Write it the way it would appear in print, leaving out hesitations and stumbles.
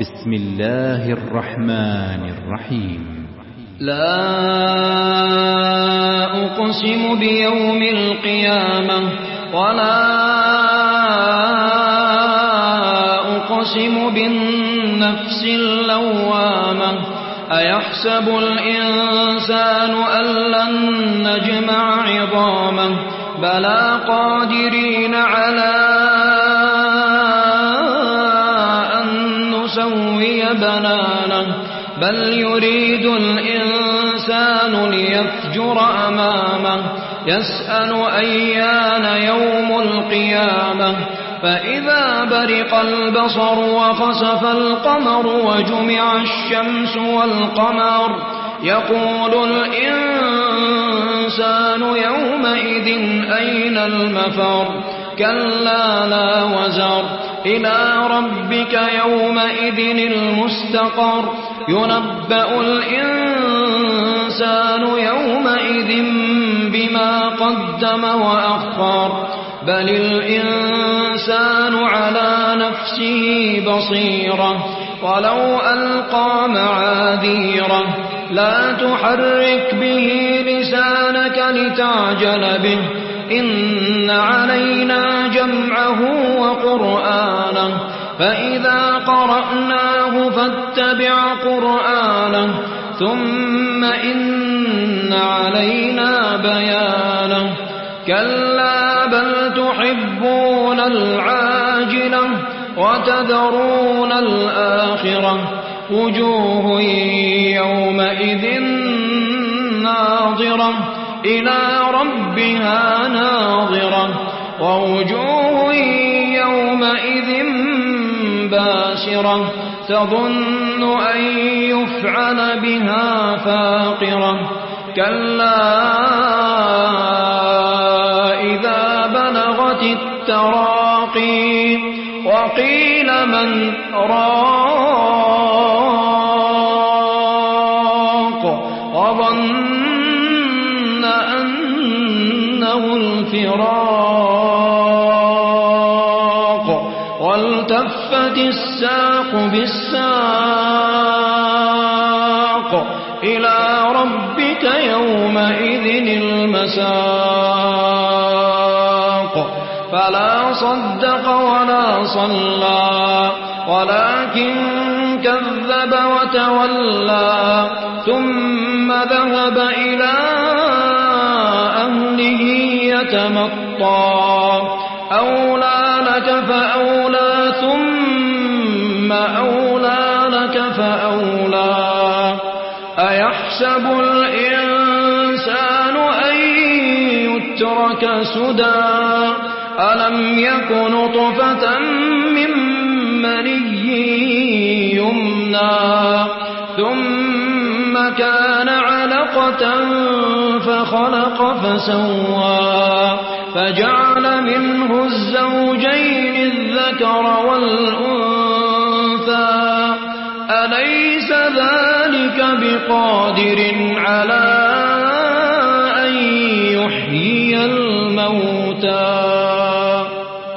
بسم الله الرحمن الرحيم. لا أقسم بيوم القيامة ولا أقسم بالنفس اللوامة أيحسب الإنسان أن لن نجمع عظامه بلى قادرين على أن نسوي بنانه بل يريد الإنسان ليفجر أمامه يسأل أيان يوم القيامة فإذا برق البصر وخسف القمر وجمع الشمس والقمر يقول الإنسان يومئذ أين المفر كلا لا وزر إلى ربك يومئذ المستقر ينبأ الإنسان يومئذ بما قدم وأخر بل الإنسان على نفسه بصيرة ولو ألقى معاذيره لا تحرك به لسانك لتعجل به إن علينا جمعه وقرآنه فإذا قرأناه فاتبع قرآنه ثم إن علينا بيانه كلا بل تحبون العاجلة وتذرون الآخرة وجوه يومئذ ناظرة إلى ربها ناظرة ووجوه يومئذ باسرة تظن أن يفعل بها فاقرة كلا إذا بلغت التراقي وقيل من راق وظن أنه الفراق والتفت الساق بالساق إلى ربك يومئذ المساق فلا صدق ولا صلى ولكن كذب وتولى ثم ذهب إلى أهله يتمطى أولى لك فأولى ثم أولى لك فأولى أيحسب الإنسان أن يترك سدى ألم يك نطفة من مني يمنى ثم كان علقة فخلق فسوى فجعل منه الزوجين الذكر والأنثى أليس ذلك بقادر على أن يحيي الموتى